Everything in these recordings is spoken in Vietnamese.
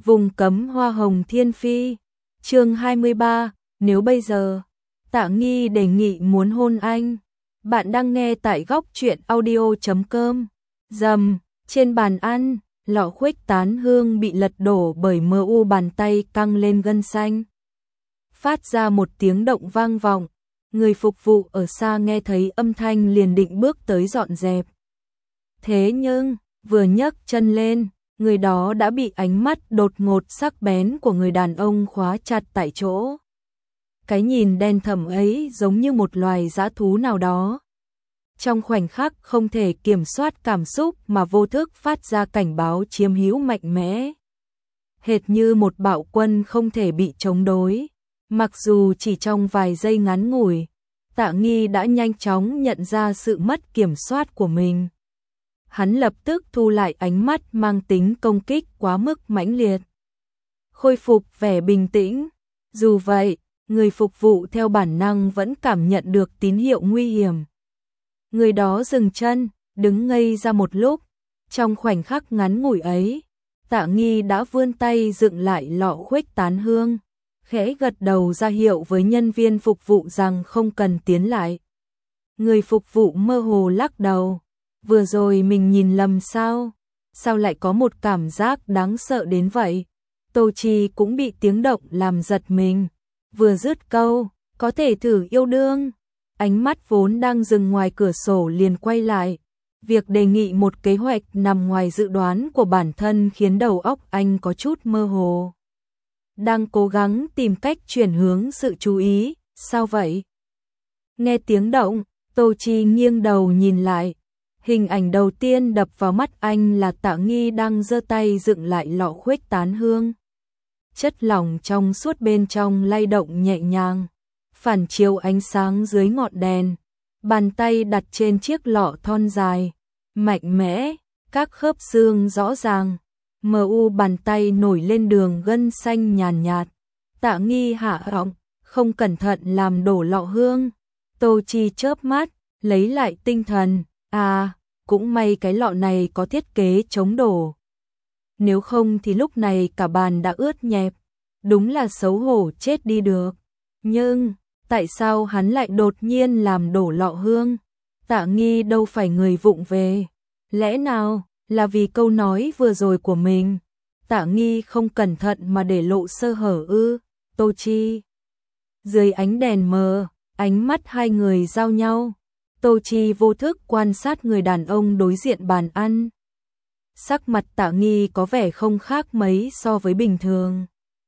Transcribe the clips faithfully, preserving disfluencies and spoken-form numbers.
Vùng cấm hoa hồng thiên phi. Chương hai mươi ba, nếu bây giờ Tạ Nghi đề nghị muốn hôn anh. Bạn đang nghe tại góc truyện audio chấm com. Dầm, trên bàn ăn, lọ khuếch tán hương bị lật đổ bởi mờ u bàn tay căng lên gân xanh. Phát ra một tiếng động vang vọng, người phục vụ ở xa nghe thấy âm thanh liền định bước tới dọn dẹp. Thế nhưng, vừa nhấc chân lên, người đó đã bị ánh mắt đột ngột sắc bén của người đàn ông khóa chặt tại chỗ. Cái nhìn đen thẳm ấy giống như một loài dã thú nào đó. Trong khoảnh khắc không thể kiểm soát cảm xúc mà vô thức phát ra cảnh báo chiếm hữu mạnh mẽ. Hệt như một bạo quân không thể bị chống đối. Mặc dù chỉ trong vài giây ngắn ngủi, Tạ Nghi đã nhanh chóng nhận ra sự mất kiểm soát của mình. Hắn lập tức thu lại ánh mắt mang tính công kích quá mức mãnh liệt. Khôi phục vẻ bình tĩnh. Dù vậy, người phục vụ theo bản năng vẫn cảm nhận được tín hiệu nguy hiểm. Người đó dừng chân, đứng ngây ra một lúc. Trong khoảnh khắc ngắn ngủi ấy, Tạ Nghi đã vươn tay dựng lại lọ khuếch tán hương, khẽ gật đầu ra hiệu với nhân viên phục vụ rằng không cần tiến lại. Người phục vụ mơ hồ lắc đầu. Vừa rồi mình nhìn lầm sao? Sao lại có một cảm giác đáng sợ đến vậy? Tô Chi cũng bị tiếng động làm giật mình. Vừa dứt câu, có thể thử yêu đương. Ánh mắt vốn đang dừng ngoài cửa sổ liền quay lại. Việc đề nghị một kế hoạch nằm ngoài dự đoán của bản thân khiến đầu óc anh có chút mơ hồ. Đang cố gắng tìm cách chuyển hướng sự chú ý, sao vậy? Nghe tiếng động, Tô Chi nghiêng đầu nhìn lại. Hình ảnh đầu tiên đập vào mắt anh là Tạ Nghi đang giơ tay dựng lại lọ khuếch tán hương. Chất lỏng trong suốt bên trong lay động nhẹ nhàng, phản chiếu ánh sáng dưới ngọn đèn. Bàn tay đặt trên chiếc lọ thon dài, mạnh mẽ, các khớp xương rõ ràng. Mờ u bàn tay nổi lên đường gân xanh nhàn nhạt. Tạ Nghi hạ họng, không cẩn thận làm đổ lọ hương. Tô Chi chớp mắt, lấy lại tinh thần. À, cũng may cái lọ này có thiết kế chống đổ. Nếu không thì lúc này cả bàn đã ướt nhẹp. Đúng là xấu hổ chết đi được. Nhưng, tại sao hắn lại đột nhiên làm đổ lọ hương? Tạ Nghi đâu phải người vụng về. Lẽ nào là vì câu nói vừa rồi của mình? Tạ Nghi không cẩn thận mà để lộ sơ hở ư? Tô Chi. Dưới ánh đèn mờ, ánh mắt hai người giao nhau. Tô Chi vô thức quan sát người đàn ông đối diện bàn ăn. Sắc mặt Tạ Nghi có vẻ không khác mấy so với bình thường.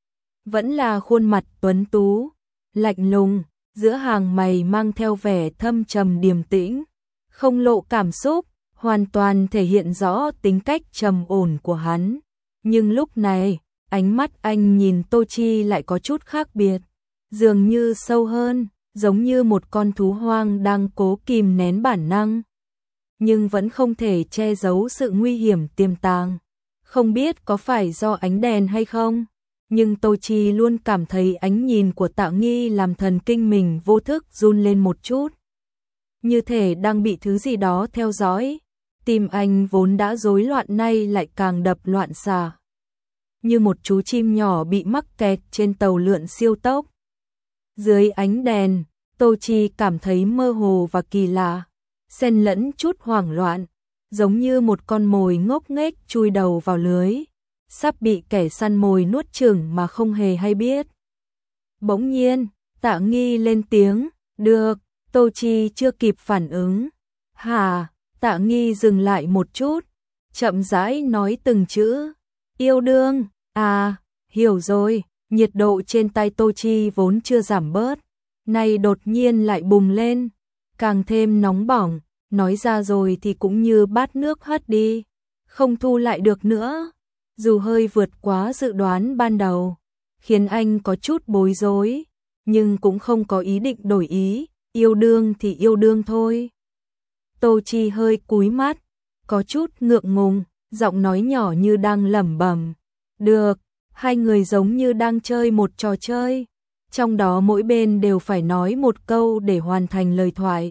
Vẫn là khuôn mặt tuấn tú, lạnh lùng, giữa hàng mày mang theo vẻ thâm trầm điềm tĩnh, không lộ cảm xúc, hoàn toàn thể hiện rõ tính cách trầm ổn của hắn. Nhưng lúc này, ánh mắt anh nhìn Tô Chi lại có chút khác biệt, dường như sâu hơn, giống như một con thú hoang đang cố kìm nén bản năng, nhưng vẫn không thể che giấu sự nguy hiểm tiềm tàng. Không biết có phải do ánh đèn hay không, nhưng Tô Chi luôn cảm thấy ánh nhìn của Tạ Nghi làm thần kinh mình vô thức run lên một chút. Như thể đang bị thứ gì đó theo dõi, tim anh vốn đã rối loạn nay lại càng đập loạn xạ. Như một chú chim nhỏ bị mắc kẹt trên tàu lượn siêu tốc. Dưới ánh đèn, Tô Chi cảm thấy mơ hồ và kỳ lạ, xen lẫn chút hoảng loạn, giống như một con mồi ngốc nghếch chui đầu vào lưới, sắp bị kẻ săn mồi nuốt chửng mà không hề hay biết. Bỗng nhiên, Tạ Nghi lên tiếng, được. Tô Chi chưa kịp phản ứng. Hả? Tạ Nghi dừng lại một chút, chậm rãi nói từng chữ. Yêu đương. À, hiểu rồi. Nhiệt độ trên tay Tô Chi vốn chưa giảm bớt, nay đột nhiên lại bùng lên, càng thêm nóng bỏng. Nói ra rồi thì cũng như bát nước hất đi, không thu lại được nữa. Dù hơi vượt quá dự đoán ban đầu, khiến anh có chút bối rối, nhưng cũng không có ý định đổi ý. Yêu đương thì yêu đương thôi. Tô Chi hơi cúi mắt, có chút ngượng ngùng, giọng nói nhỏ như đang lẩm bẩm. Được, hai người giống như đang chơi một trò chơi, trong đó mỗi bên đều phải nói một câu để hoàn thành lời thoại.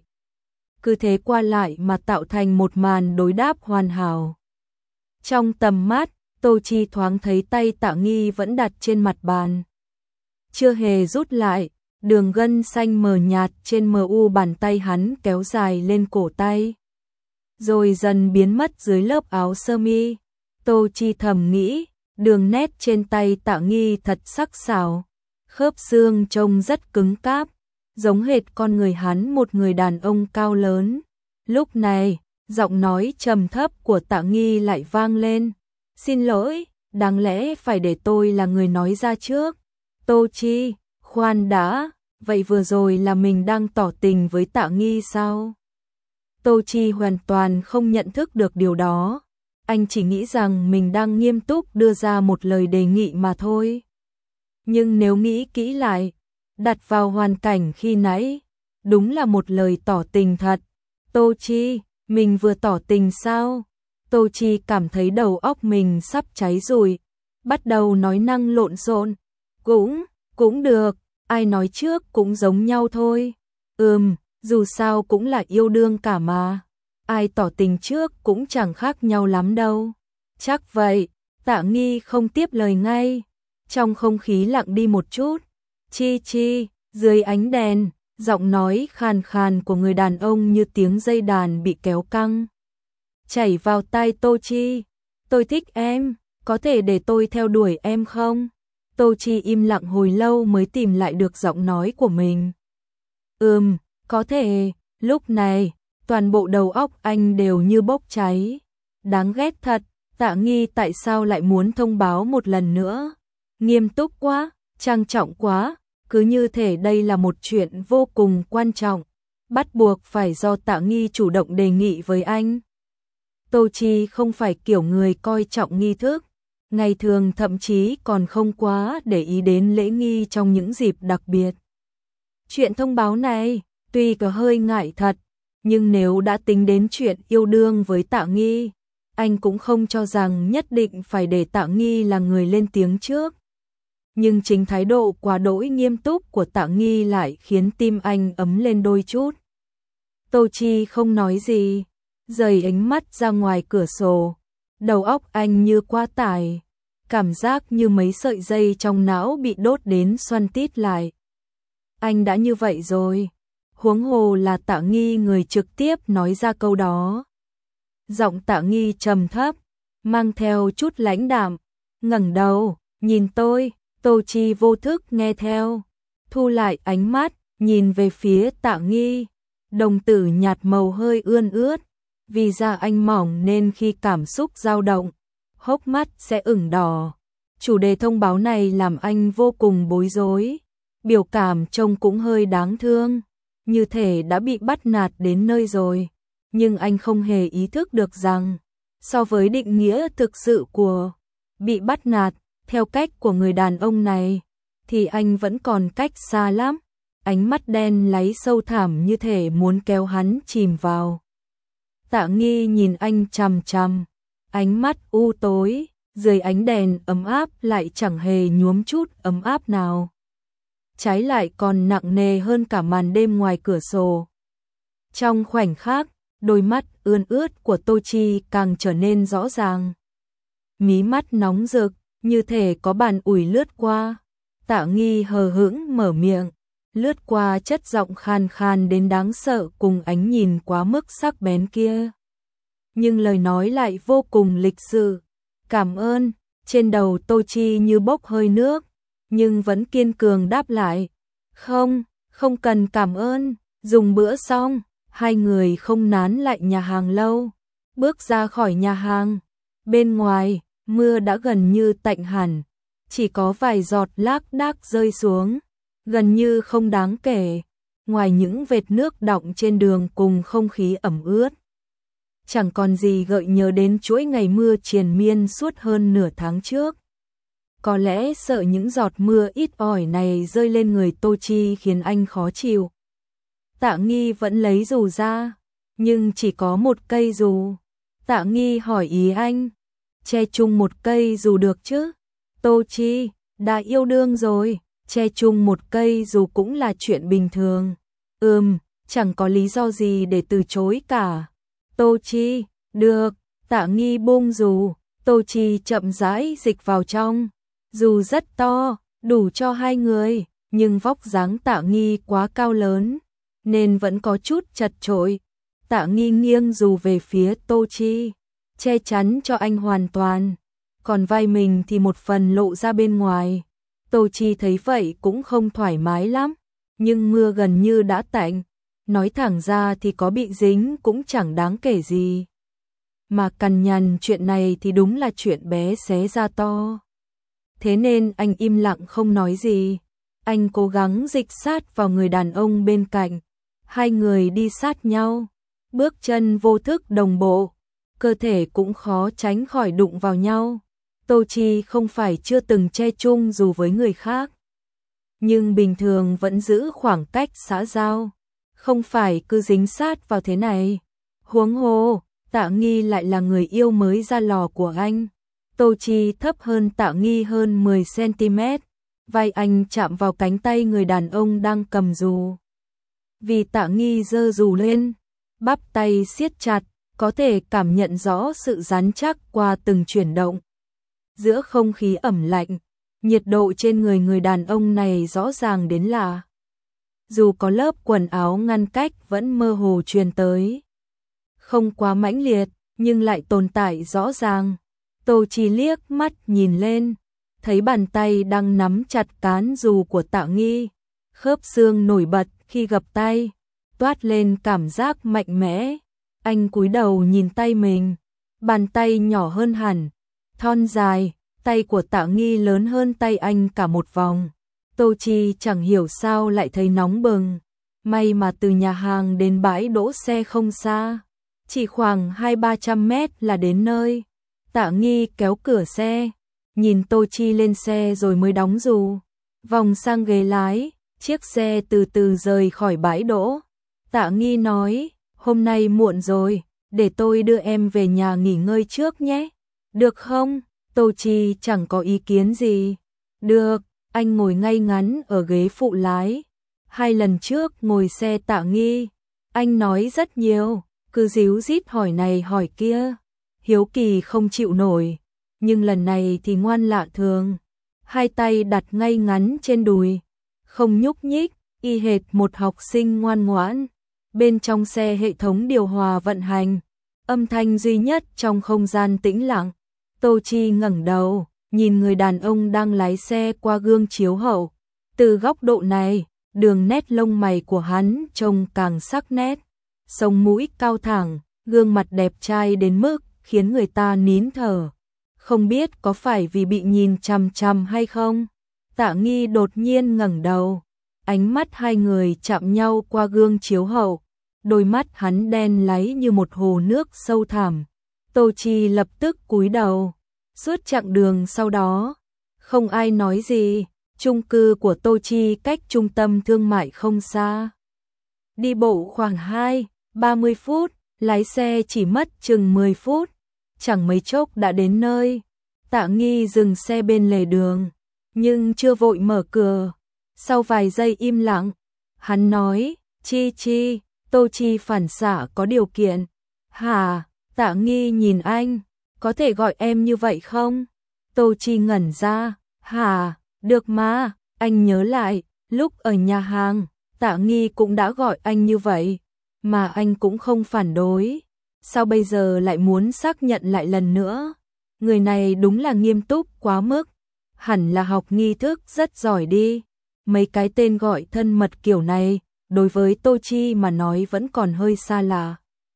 Cứ thế qua lại mà tạo thành một màn đối đáp hoàn hảo. Trong tầm mắt, Tô Chi thoáng thấy tay Tạ Nghi vẫn đặt trên mặt bàn. Chưa hề rút lại, đường gân xanh mờ nhạt trên mờ u bàn tay hắn kéo dài lên cổ tay. Rồi dần biến mất dưới lớp áo sơ mi. Tô Chi thầm nghĩ, đường nét trên tay Tạ Nghi thật sắc sảo. Khớp xương trông rất cứng cáp, giống hệt con người hắn một người đàn ông cao lớn. Lúc này, giọng nói trầm thấp của Tạ Nghi lại vang lên. Xin lỗi, đáng lẽ phải để tôi là người nói ra trước. Tô Chi, khoan đã, vậy vừa rồi là mình đang tỏ tình với Tạ Nghi sao? Tô Chi hoàn toàn không nhận thức được điều đó. Anh chỉ nghĩ rằng mình đang nghiêm túc đưa ra một lời đề nghị mà thôi. Nhưng nếu nghĩ kỹ lại, đặt vào hoàn cảnh khi nãy, đúng là một lời tỏ tình thật. Tô Chi, mình vừa tỏ tình sao? Tô Chi cảm thấy đầu óc mình sắp cháy rồi, bắt đầu nói năng lộn xộn. Cũng, cũng được, ai nói trước cũng giống nhau thôi. Ừm, dù sao cũng là yêu đương cả mà. Ai tỏ tình trước cũng chẳng khác nhau lắm đâu. Chắc vậy, Tạ Nghi không tiếp lời ngay. Trong không khí lặng đi một chút. Chi Chi, dưới ánh đèn, giọng nói khàn khàn của người đàn ông như tiếng dây đàn bị kéo căng. Chảy vào tai Tô Chi. Tôi thích em, có thể để tôi theo đuổi em không? Tô Chi im lặng hồi lâu mới tìm lại được giọng nói của mình. Ừm, có thể. Lúc này, toàn bộ đầu óc anh đều như bốc cháy. Đáng ghét thật, Tạ Nghi tại sao lại muốn thông báo một lần nữa? Nghiêm túc quá, trang trọng quá, cứ như thể đây là một chuyện vô cùng quan trọng, bắt buộc phải do Tạ Nghi chủ động đề nghị với anh. Tô Chi không phải kiểu người coi trọng nghi thức, ngày thường thậm chí còn không quá để ý đến lễ nghi trong những dịp đặc biệt. Chuyện thông báo này, tuy có hơi ngại thật, nhưng nếu đã tính đến chuyện yêu đương với Tạ Nghi, anh cũng không cho rằng nhất định phải để Tạ Nghi là người lên tiếng trước. Nhưng chính thái độ quá đỗi nghiêm túc của Tạ Nghi lại khiến tim anh ấm lên đôi chút. Tô Chi không nói gì, rời ánh mắt ra ngoài cửa sổ. Đầu óc anh như quá tải, cảm giác như mấy sợi dây trong não bị đốt đến xoăn tít lại. Anh đã như vậy rồi, huống hồ là Tạ Nghi người trực tiếp nói ra câu đó. Giọng Tạ Nghi trầm thấp, mang theo chút lãnh đạm, ngẩng đầu, nhìn tôi. Tô Chi vô thức nghe theo, thu lại ánh mắt, nhìn về phía Tạ Nghi. Đồng tử nhạt màu hơi ươn ướt, vì da anh mỏng nên khi cảm xúc dao động, hốc mắt sẽ ửng đỏ. Chủ đề thông báo này làm anh vô cùng bối rối, biểu cảm trông cũng hơi đáng thương, như thể đã bị bắt nạt đến nơi rồi. Nhưng anh không hề ý thức được rằng, so với định nghĩa thực sự của bị bắt nạt, theo cách của người đàn ông này, thì anh vẫn còn cách xa lắm. Ánh mắt đen láy sâu thẳm như thể muốn kéo hắn chìm vào. Tạ Nghi nhìn anh chằm chằm, ánh mắt u tối, dưới ánh đèn ấm áp lại chẳng hề nhuốm chút ấm áp nào. Trái lại còn nặng nề hơn cả màn đêm ngoài cửa sổ. Trong khoảnh khắc, đôi mắt ươn ướt của Tô Chi càng trở nên rõ ràng. Mí mắt nóng rực, như thể có bàn ủi lướt qua. Tạ Nghi hờ hững mở miệng, lướt qua chất giọng khan khan đến đáng sợ cùng ánh nhìn quá mức sắc bén kia. Nhưng lời nói lại vô cùng lịch sự. Cảm ơn. Trên đầu Tô Chi như bốc hơi nước, nhưng vẫn kiên cường đáp lại. Không, không cần cảm ơn. Dùng bữa xong, hai người không nán lại nhà hàng lâu. Bước ra khỏi nhà hàng, bên ngoài, mưa đã gần như tạnh hẳn, chỉ có vài giọt lác đác rơi xuống, gần như không đáng kể, ngoài những vệt nước đọng trên đường cùng không khí ẩm ướt. Chẳng còn gì gợi nhớ đến chuỗi ngày mưa triền miên suốt hơn nửa tháng trước. Có lẽ sợ những giọt mưa ít ỏi này rơi lên người Tô Chi khiến anh khó chịu. Tạ Nghi vẫn lấy dù ra, nhưng chỉ có một cây dù. Tạ Nghi hỏi ý anh, che chung một cây dù được chứ? Tô Chi, đã yêu đương rồi, che chung một cây dù cũng là chuyện bình thường. Ừm, chẳng có lý do gì để từ chối cả. Tô Chi, được. Tạ Nghi buông dù, Tô Chi chậm rãi dịch vào trong. Dù rất to, đủ cho hai người, nhưng vóc dáng Tạ Nghi quá cao lớn, nên vẫn có chút chật chội. Tạ Nghi nghiêng dù về phía Tô Chi, che chắn cho anh hoàn toàn, còn vai mình thì một phần lộ ra bên ngoài. Tô Chi thấy vậy cũng không thoải mái lắm, nhưng mưa gần như đã tạnh, nói thẳng ra thì có bị dính cũng chẳng đáng kể gì. Mà cằn nhằn chuyện này thì đúng là chuyện bé xé ra to. Thế nên anh im lặng không nói gì. Anh cố gắng dịch sát vào người đàn ông bên cạnh. Hai người đi sát nhau, bước chân vô thức đồng bộ, cơ thể cũng khó tránh khỏi đụng vào nhau. Tô Chi không phải chưa từng che chung dù với người khác, nhưng bình thường vẫn giữ khoảng cách xã giao, không phải cứ dính sát vào thế này. Huống hồ, Tạ Nghi lại là người yêu mới ra lò của anh. Tô Chi thấp hơn Tạ Nghi hơn mười xăng ti mét, vai anh chạm vào cánh tay người đàn ông đang cầm dù. Vì Tạ Nghi giơ dù lên, bắp tay siết chặt, có thể cảm nhận rõ sự rắn chắc qua từng chuyển động. Giữa không khí ẩm lạnh, nhiệt độ trên người người đàn ông này rõ ràng đến lạ. Dù có lớp quần áo ngăn cách vẫn mơ hồ truyền tới. Không quá mãnh liệt, nhưng lại tồn tại rõ ràng. Tô Chi liếc mắt nhìn lên, thấy bàn tay đang nắm chặt cán dù của Tạ Nghi. Khớp xương nổi bật khi gập tay, toát lên cảm giác mạnh mẽ. Anh cúi đầu nhìn tay mình, bàn tay nhỏ hơn hẳn, thon dài, tay của Tạ Nghi lớn hơn tay anh cả một vòng. Tô Chi chẳng hiểu sao lại thấy nóng bừng. May mà từ nhà hàng đến bãi đỗ xe không xa, chỉ khoảng hai ba trăm mét là đến nơi. Tạ Nghi kéo cửa xe, nhìn Tô Chi lên xe rồi mới đóng dù. Vòng sang ghế lái, chiếc xe từ từ rời khỏi bãi đỗ. Tạ Nghi nói, hôm nay muộn rồi, để tôi đưa em về nhà nghỉ ngơi trước nhé. Được không? Tô Chi chẳng có ý kiến gì. Được, anh ngồi ngay ngắn ở ghế phụ lái. Hai lần trước ngồi xe Tạ Nghi, anh nói rất nhiều, cứ díu dít hỏi này hỏi kia. Hiếu kỳ không chịu nổi, nhưng lần này thì ngoan lạ thường. Hai tay đặt ngay ngắn trên đùi, không nhúc nhích, y hệt một học sinh ngoan ngoãn. Bên trong xe hệ thống điều hòa vận hành, âm thanh duy nhất trong không gian tĩnh lặng. Tô Chi ngẩng đầu, nhìn người đàn ông đang lái xe qua gương chiếu hậu. Từ góc độ này, đường nét lông mày của hắn trông càng sắc nét. Sống mũi cao thẳng, gương mặt đẹp trai đến mức khiến người ta nín thở. Không biết có phải vì bị nhìn chằm chằm hay không? Tạ Nghi đột nhiên ngẩng đầu, ánh mắt hai người chạm nhau qua gương chiếu hậu. Đôi mắt hắn đen láy như một hồ nước sâu thẳm. Tô Chi lập tức cúi đầu. Suốt chặng đường sau đó, không ai nói gì. Chung cư của Tô Chi cách trung tâm thương mại không xa. Đi bộ khoảng hai ba mươi phút, lái xe chỉ mất chừng mười phút. Chẳng mấy chốc đã đến nơi. Tạ Nghi dừng xe bên lề đường, nhưng chưa vội mở cửa. Sau vài giây im lặng, hắn nói, Chi Chi. Tô Chi phản xạ có điều kiện. Hả? Tạ Nghi nhìn anh, có thể gọi em như vậy không? Tô Chi ngẩn ra, hả? Được mà. Anh nhớ lại, lúc ở nhà hàng, Tạ Nghi cũng đã gọi anh như vậy, mà anh cũng không phản đối. Sao bây giờ lại muốn xác nhận lại lần nữa? Người này đúng là nghiêm túc quá mức. Hẳn là học nghi thức rất giỏi đi. Mấy cái tên gọi thân mật kiểu này, đối với Tô Chi mà nói vẫn còn hơi xa lạ.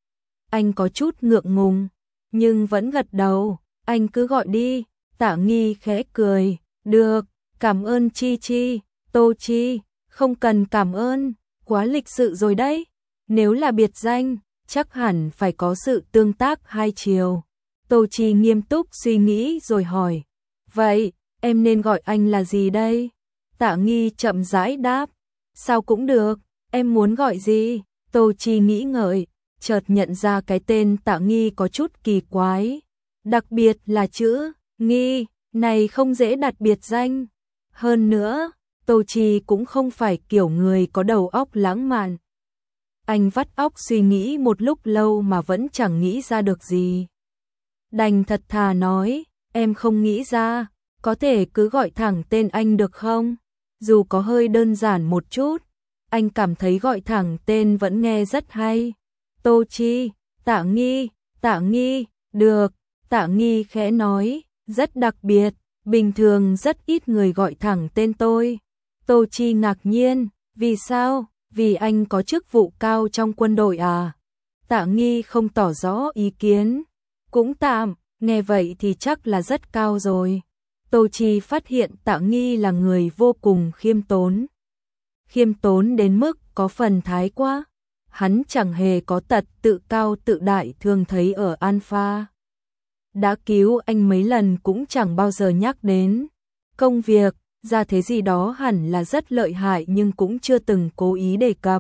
Anh có chút ngượng ngùng, nhưng vẫn gật đầu. Anh cứ gọi đi. Tạ Nghi khẽ cười. Được, cảm ơn Chi Chi. Tô Chi, không cần cảm ơn, quá lịch sự rồi đấy. Nếu là biệt danh, chắc hẳn phải có sự tương tác hai chiều. Tô Chi nghiêm túc suy nghĩ rồi hỏi, vậy em nên gọi anh là gì đây? Tạ Nghi chậm rãi đáp, sao cũng được, em muốn gọi gì? Tô Chi nghĩ ngợi, chợt nhận ra cái tên Tạ Nghi có chút kỳ quái, đặc biệt là chữ Nghi này không dễ đặt biệt danh. Hơn nữa, Tô Chi cũng không phải kiểu người có đầu óc lãng mạn. Anh vắt óc suy nghĩ một lúc lâu mà vẫn chẳng nghĩ ra được gì. đành thật thà nói, em không nghĩ ra, có thể cứ gọi thẳng tên anh được không? Dù có hơi đơn giản một chút, anh cảm thấy gọi thẳng tên vẫn nghe rất hay. Tô Chi, Tạ Nghi, Tạ Nghi, được, Tạ Nghi khẽ nói, rất đặc biệt, bình thường rất ít người gọi thẳng tên tôi. Tô Chi ngạc nhiên, vì sao? Vì anh có chức vụ cao trong quân đội à? Tạ Nghi không tỏ rõ ý kiến, cũng tạm, nghe vậy thì chắc là rất cao rồi. Tô Chi phát hiện Tạ Nghi là người vô cùng khiêm tốn. Khiêm tốn đến mức có phần thái quá. Hắn chẳng hề có tật tự cao tự đại thường thấy ở Alpha. Đã cứu anh mấy lần cũng chẳng bao giờ nhắc đến. Công việc, ra thế gì đó hẳn là rất lợi hại nhưng cũng chưa từng cố ý đề cập.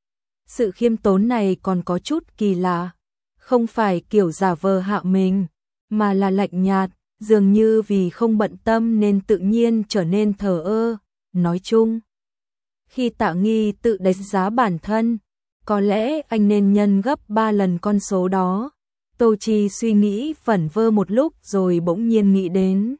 Sự khiêm tốn này còn có chút kỳ lạ. Không phải kiểu giả vờ hạ mình, mà là lạnh nhạt, dường như vì không bận tâm nên tự nhiên trở nên thờ ơ. Nói chung, khi Tạ Nghi tự đánh giá bản thân, có lẽ anh nên nhân gấp ba lần con số đó. Tô Chi suy nghĩ vẩn vơ một lúc rồi bỗng nhiên nghĩ đến.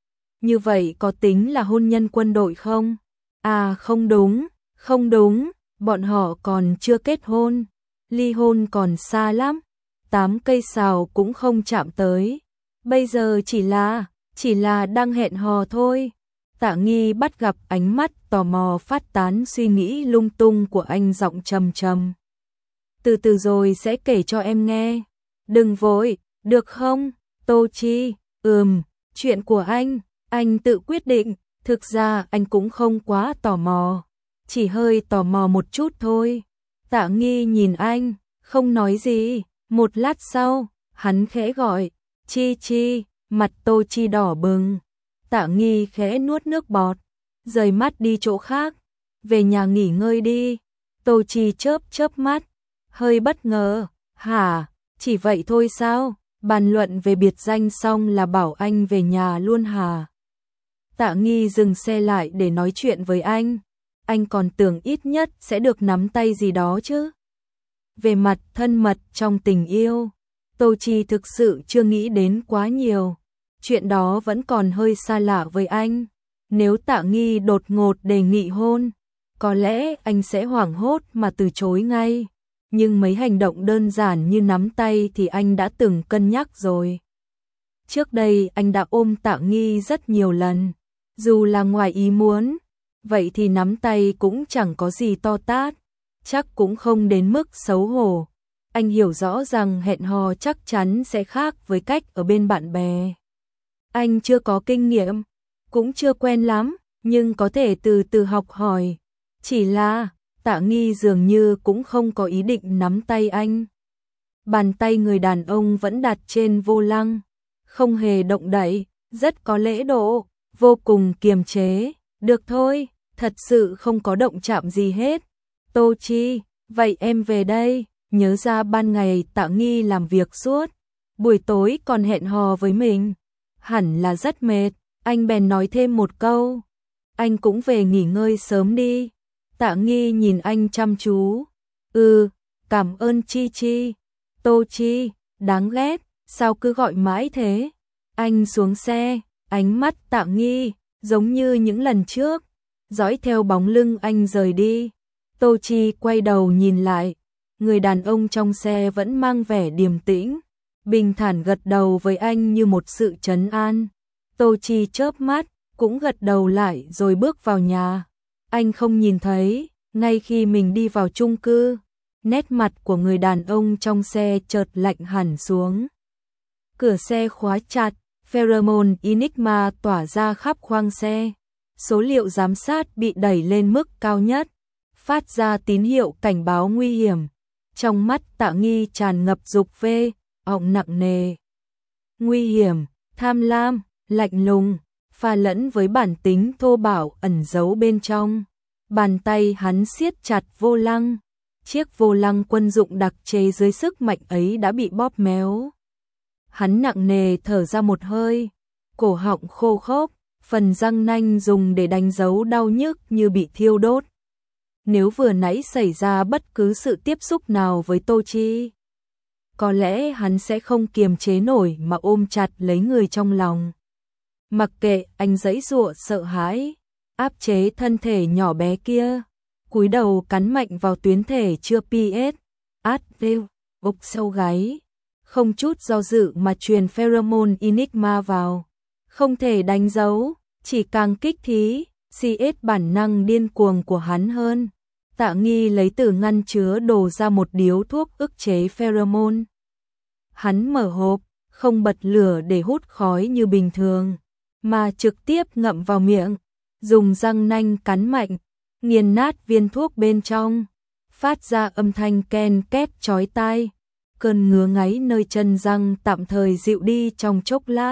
Như vậy có tính là hôn nhân quân đội không? À không đúng, không đúng, bọn họ còn chưa kết hôn. Ly hôn còn xa lắm, tám cây sào cũng không chạm tới. Bây giờ chỉ là, chỉ là đang hẹn hò thôi. Tạ Nghi bắt gặp ánh mắt tò mò phát tán suy nghĩ lung tung của anh, giọng trầm trầm. Từ từ rồi sẽ kể cho em nghe. Đừng vội, được không? Tô Chi, ừm, chuyện của anh, anh tự quyết định. Thực ra anh cũng không quá tò mò, chỉ hơi tò mò một chút thôi. Tạ Nghi nhìn anh, không nói gì. Một lát sau, hắn khẽ gọi, Chi Chi, mặt Tô Chi đỏ bừng. Tạ Nghi khẽ nuốt nước bọt, rời mắt đi chỗ khác. Về nhà nghỉ ngơi đi. Tô Chi chớp chớp mắt, hơi bất ngờ. Hả, chỉ vậy thôi sao? Bàn luận về biệt danh xong là bảo anh về nhà luôn hả? Tạ Nghi dừng xe lại để nói chuyện với anh. Anh còn tưởng ít nhất sẽ được nắm tay gì đó chứ. Về mặt thân mật trong tình yêu, Tô Chi thực sự chưa nghĩ đến quá nhiều. Chuyện đó vẫn còn hơi xa lạ với anh. Nếu Tạ Nghi đột ngột đề nghị hôn, có lẽ anh sẽ hoảng hốt mà từ chối ngay. Nhưng mấy hành động đơn giản như nắm tay thì anh đã từng cân nhắc rồi. Trước đây anh đã ôm Tạ Nghi rất nhiều lần. Dù là ngoài ý muốn, vậy thì nắm tay cũng chẳng có gì to tát. Chắc cũng không đến mức xấu hổ. Anh hiểu rõ rằng hẹn hò chắc chắn sẽ khác với cách ở bên bạn bè. Anh chưa có kinh nghiệm, cũng chưa quen lắm, nhưng có thể từ từ học hỏi. Chỉ là, Tạ Nghi dường như cũng không có ý định nắm tay anh. Bàn tay người đàn ông vẫn đặt trên vô lăng, không hề động đậy, rất có lễ độ, vô cùng kiềm chế. Được thôi, thật sự không có động chạm gì hết. Tô Chi, vậy em về đây. Nhớ ra ban ngày Tạ Nghi làm việc suốt, buổi tối còn hẹn hò với mình. Hẳn là rất mệt, anh bèn nói thêm một câu. Anh cũng về nghỉ ngơi sớm đi. Tạ Nghi nhìn anh chăm chú. Ừ, cảm ơn Chi Chi. Tô Chi, đáng ghét, sao cứ gọi mãi thế? Anh xuống xe, ánh mắt Tạ Nghi, giống như những lần trước, dõi theo bóng lưng anh rời đi. Tô Chi quay đầu nhìn lại, người đàn ông trong xe vẫn mang vẻ điềm tĩnh, bình thản gật đầu với anh như một sự trấn an. Tô Chi chớp mắt, cũng gật đầu lại rồi bước vào nhà. Anh không nhìn thấy, ngay khi mình đi vào chung cư, nét mặt của người đàn ông trong xe chợt lạnh hẳn xuống. Cửa xe khóa chặt, pheromone Enigma tỏa ra khắp khoang xe. Số liệu giám sát bị đẩy lên mức cao nhất, phát ra tín hiệu cảnh báo nguy hiểm. Trong mắt Tạ Nghi tràn ngập dục vê, ọng nặng nề. Nguy hiểm, tham lam, lạnh lùng, pha lẫn với bản tính thô bạo ẩn giấu bên trong. Bàn tay hắn siết chặt vô lăng. Chiếc vô lăng quân dụng đặc chế dưới sức mạnh ấy đã bị bóp méo. Hắn nặng nề thở ra một hơi, cổ họng khô khốc, phần răng nanh dùng để đánh dấu đau nhức như bị thiêu đốt. Nếu vừa nãy xảy ra bất cứ sự tiếp xúc nào với Tô Chi, có lẽ hắn sẽ không kiềm chế nổi mà ôm chặt lấy người trong lòng. Mặc kệ anh giãy giụa sợ hãi, áp chế thân thể nhỏ bé kia, cúi đầu cắn mạnh vào tuyến thể chưa pê ét, át rêu, ục sâu gáy, không chút do dự mà truyền pheromone Enigma vào. Không thể đánh dấu, chỉ càng kích thí, xê ét bản năng điên cuồng của hắn hơn. Tạ Nghi lấy từ ngăn chứa đổ ra một điếu thuốc ức chế pheromone. Hắn mở hộp, không bật lửa để hút khói như bình thường, mà trực tiếp ngậm vào miệng, dùng răng nanh cắn mạnh, nghiền nát viên thuốc bên trong, phát ra âm thanh ken két chói tai. Cơn ngứa ngáy nơi chân răng tạm thời dịu đi trong chốc lát.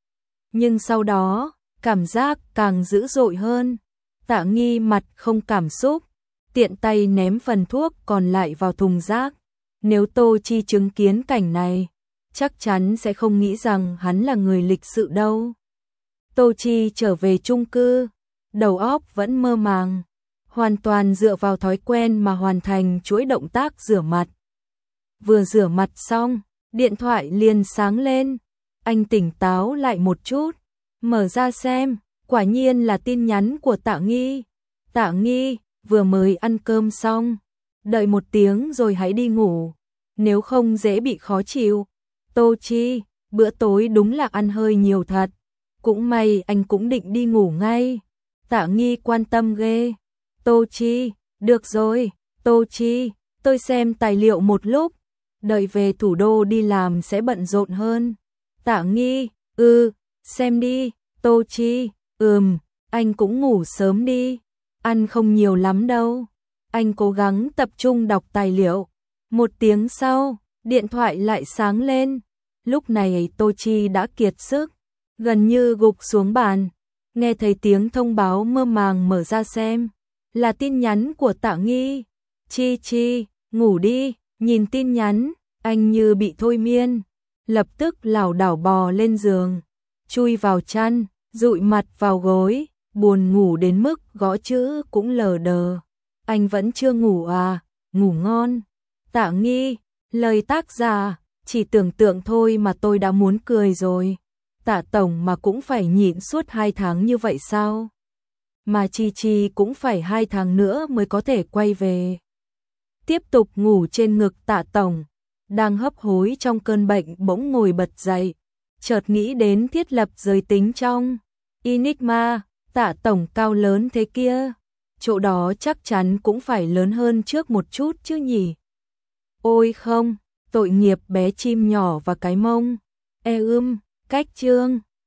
Nhưng sau đó, cảm giác càng dữ dội hơn. Tạ Nghi mặt không cảm xúc, tiện tay ném phần thuốc còn lại vào thùng rác. Nếu Tô Chi chứng kiến cảnh này, chắc chắn sẽ không nghĩ rằng hắn là người lịch sự đâu. Tô Chi trở về chung cư, đầu óc vẫn mơ màng, hoàn toàn dựa vào thói quen mà hoàn thành chuỗi động tác rửa mặt. Vừa rửa mặt xong, điện thoại liền sáng lên, anh tỉnh táo lại một chút, mở ra xem, quả nhiên là tin nhắn của Tạ Nghi. Tạ Nghi, vừa mới ăn cơm xong, đợi một tiếng rồi hãy đi ngủ, nếu không dễ bị khó chịu. Tô Chi, bữa tối đúng là ăn hơi nhiều thật, cũng may anh cũng định đi ngủ ngay. Tạ Nghi quan tâm ghê. Tô Chi, được rồi, Tô Chi, tôi xem tài liệu một lúc, đợi về thủ đô đi làm sẽ bận rộn hơn. Tạ Nghi, ừ, xem đi. Tô Chi, ừm, anh cũng ngủ sớm đi, ăn không nhiều lắm đâu. Anh cố gắng tập trung đọc tài liệu. Một tiếng sau, điện thoại lại sáng lên. Lúc này Tô Chi đã kiệt sức, gần như gục xuống bàn. Nghe thấy tiếng thông báo mơ màng mở ra xem, là tin nhắn của Tạ Nghi. Chi Chi, ngủ đi. Nhìn tin nhắn, anh như bị thôi miên, lập tức lảo đảo bò lên giường, chui vào chăn, dụi mặt vào gối, buồn ngủ đến mức gõ chữ cũng lờ đờ. Anh vẫn chưa ngủ à? Ngủ ngon. Tạ Nghi, lời tác giả, chỉ tưởng tượng thôi mà tôi đã muốn cười rồi. Tạ tổng mà cũng phải nhịn suốt hai tháng như vậy sao? Mà Chi Chi cũng phải hai tháng nữa mới có thể quay về. Tiếp tục ngủ trên ngực Tạ tổng, đang hấp hối trong cơn bệnh bỗng ngồi bật dậy, chợt nghĩ đến thiết lập giới tính trong Enigma. Tạ tổng cao lớn thế kia, chỗ đó chắc chắn cũng phải lớn hơn trước một chút chứ nhỉ. Ôi không, tội nghiệp bé chim nhỏ và cái mông. E ưm, cách chương.